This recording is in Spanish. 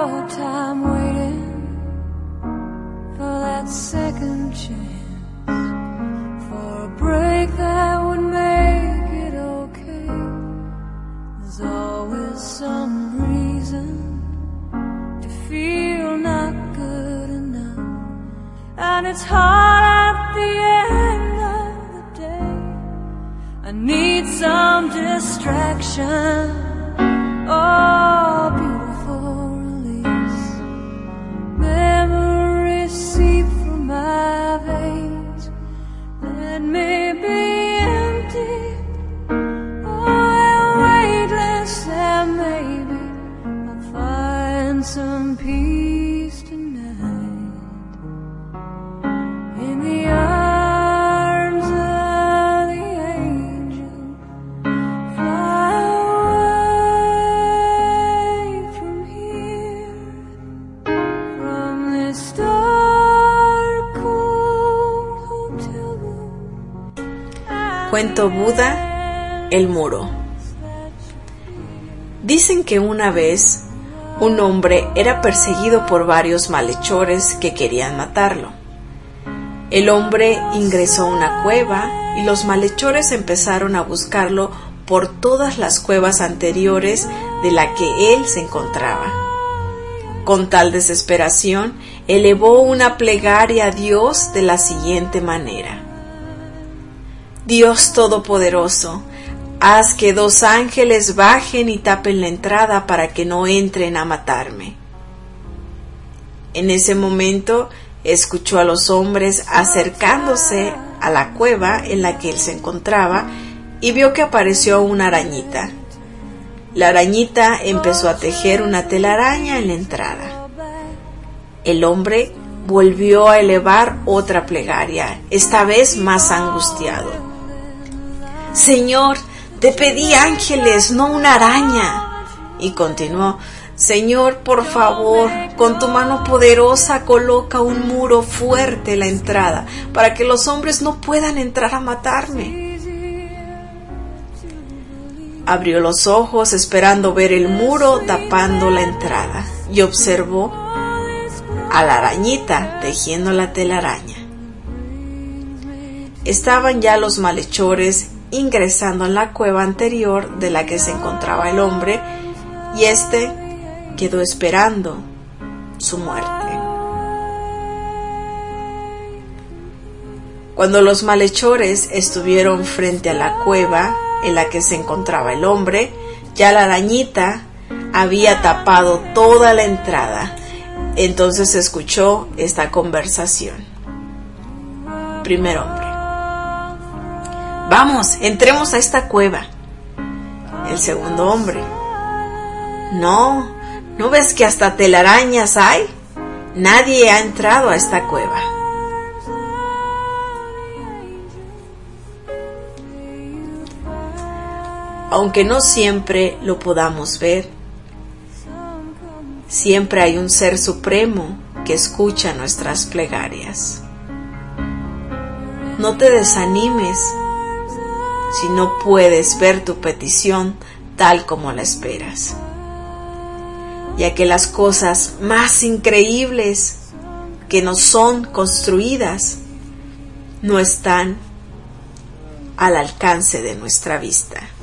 our time waiting for that second chance, for a break that would make it okay. There's always some reason to feel not good enough, and it's hard at the end of the day. I need some distraction, oh, beautiful release. Memories seep from my veins. Let me be empty, oh, weightless, and maybe I'll find some peace tonight in the arms of the angel. Fly away from here, from this dark, cold hotel room. Cuento Buda, el muro. Dicen que una vez un hombre era perseguido por varios malhechores que querían matarlo. El hombre ingresó a una cueva y los malhechores empezaron a buscarlo por todas las cuevas anteriores de la que él se encontraba. Con tal desesperación, elevó una plegaria a Dios de la siguiente manera: Dios Todopoderoso, haz que 2 ángeles bajen y tapen la entrada para que no entren a matarme. En ese momento escuchó a los hombres acercándose a la cueva en la que él se encontraba y vio que apareció una arañita. La arañita empezó a tejer una telaraña en la entrada. El hombre volvió a elevar otra plegaria, esta vez más angustiado. Señor, te pedí ángeles, no una araña. Y continuó: Señor, por favor, con tu mano poderosa coloca un muro fuerte en la entrada para que los hombres no puedan entrar a matarme. Abrió los ojos esperando ver el muro tapando la entrada y observó a la arañita tejiendo la telaraña. Estaban ya los malhechores ingresando en la cueva anterior de la que se encontraba el hombre y éste quedó esperando su muerte. Cuando los malhechores estuvieron frente a la cueva en la que se encontraba el hombre, ya la arañita había tapado toda la entrada. Entonces se escuchó esta conversación. Primer hombre: Vamos, entremos a esta cueva. El segundo hombre: ¿No ves que hasta telarañas hay? Nadie ha entrado a esta cueva. Aunque no siempre lo podamos ver, siempre hay un ser supremo que escucha nuestras plegarias. No te desanimes si no puedes ver tu petición tal como la esperas, ya que las cosas más increíbles que nos son construidas no están al alcance de nuestra vista.